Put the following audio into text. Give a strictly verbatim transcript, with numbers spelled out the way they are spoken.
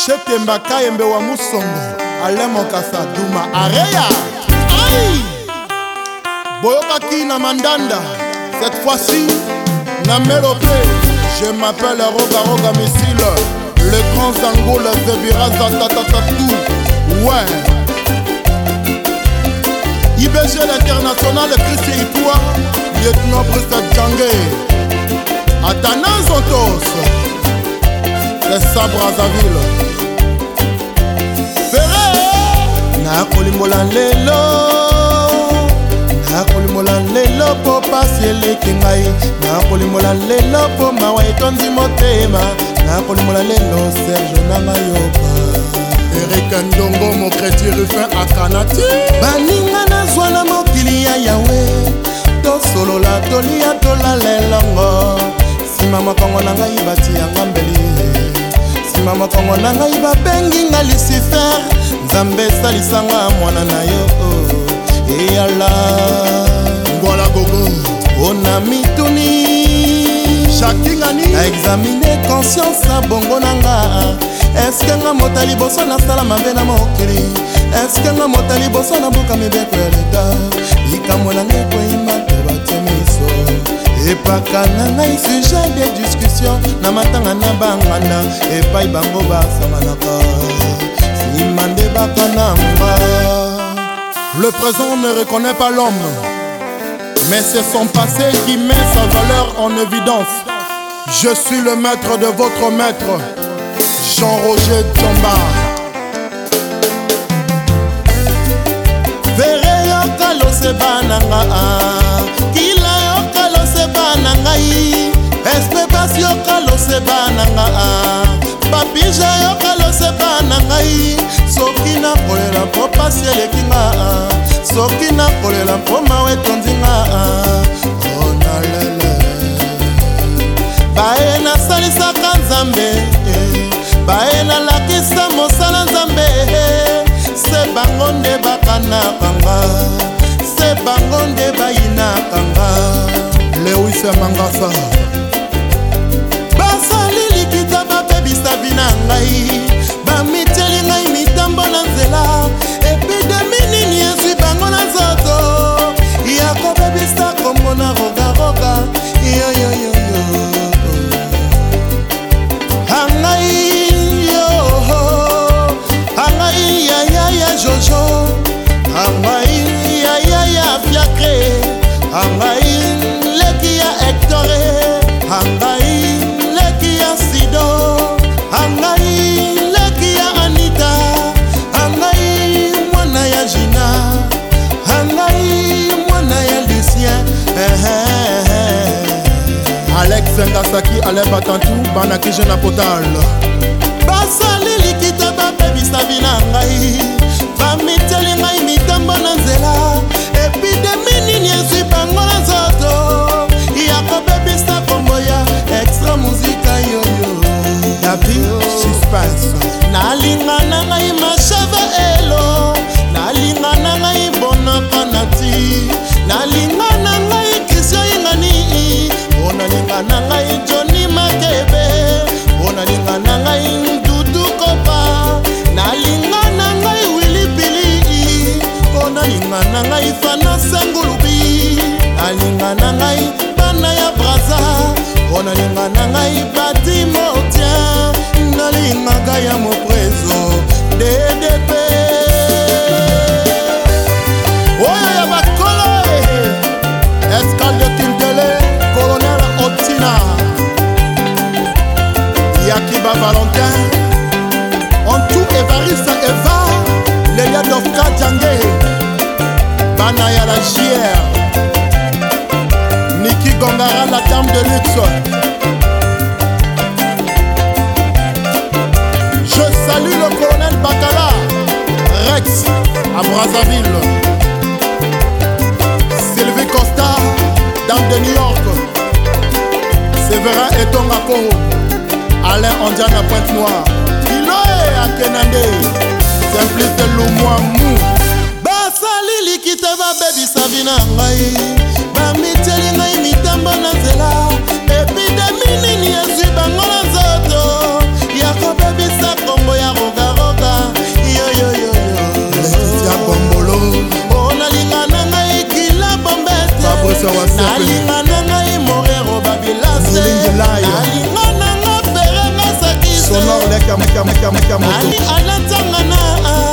Chetemba Kayembe wa Musongo Ale Mokasa Duma Areya Aïe Boyokaki na Mandanda. Cette fois-ci na Mélopé. Je m'appelle Roga Roga Missile. Le grand Zango, le Zebira Zatatatatou. Ouais I B G l'international, Christian Ipoua, lieutenant Brice Djangé, Athanas Ontos, c'est ça Brazzaville. Ferré na kolimola lelo, na kolimola lelo po pasi eleki ngai, na kolimola lelo po mawa etondi motema, na kolimola lelo Serge nanga yoka. Eric Ndongo Mokreti Rufin Akanati baninga nazwa na mokili ya yawe tosolola tolia tolalelongo sima mokongo na ngai bati yanga mbeli sima mokongo na ngai babengi nga Lucifer nzambe salisanga mwana na yo eyala ngwala gogo ona mituni shakingani na examine conscience na bongo nanga. Est-ce que nga mota liboso na sala mabe na mokili? Est-ce que nga mota liboso na buka mibeko ya leta? Likambo na ngai koyima to batie miso epaka na ngai sujet de discussion na matanga na bangana epai bango basamanaka nsima nde bakanamba. Le présent ne reconnaît pas l'homme, mais c'est son passé qui met sa valeur en évidence. Je suis le maître de votre maître, Jean-Roger Tomba. Vere yoka lo se bananga Kila yoka lo se bananga Espebas yoka lo se bananga Papija yoka lo se bananga Soki na kolela po pasi eleki nga Soki na kolela po mawe tondi nga Ona lele Bae na salisaka nzambe bae na lakisa mosala nzambe se bango nde bakanakanga se bango nde bayinakanga. Lewis Mangasa basali likita bapebisa bina ngai bamiteli ngai mitambo na nzela epidemi nini ezwi bango na nzoto ya kobebisa kombo na rogaroga yoyoyoyo angai Jojo, Angaï, ya ya ya fiacré, Angaï, leki ya Hectoré, Angaï, leki ya Sido, Angaï, leki ya Anita, Angaï, mwana ya Gina, Angaï, mwana ya Lucien, eh, eh, eh. Alex Ngasaki, Ale Batantou, Banaki Jena Potal. Basali likita bapebisa bina ngai bamiteli ngai mitambo na nzela epidemi nini ezwi bango na nzoto ya kobebisa kombo ya extra muzika yoyo David Suspense. Nalinga na ngai mashava elo nalinga na ngai bonaka nati nalinga na ngai kisio ingani onalinga na ngai Johnny Makebe onalinga na ngai Dudu Kopa nalinga na ngai Willy Billy onalinga na ngai Fana Sangulubi nalinga na ngai bana ya Braza onalinga na ngai Bati Motien nalinga gaya moprezo D D P oyo ya bakolo Escale de Tintele Colonel Otina Yakiba Valentin en tout Evariste Eva Lélia Dofka Djangé Banaya la J R Niki Gongara la dame de luxe. Je salue le colonel Bakala Rex à Brazzaville, Sylvie Costa dame de New York, Séverin Etongako, Alain Ondiane à Pointe-Noire, Iloé à Kenande, Simplice Lumouamou. Basali likita ba baby Sabina ngai, ba miteli ngai mitambo na nzela, epidemi nini ezwi bango na nzoto, ya kobebisa kombo ya nalinga na ngai morero babilase nalinga na nga ferenga sakise ali alatanga na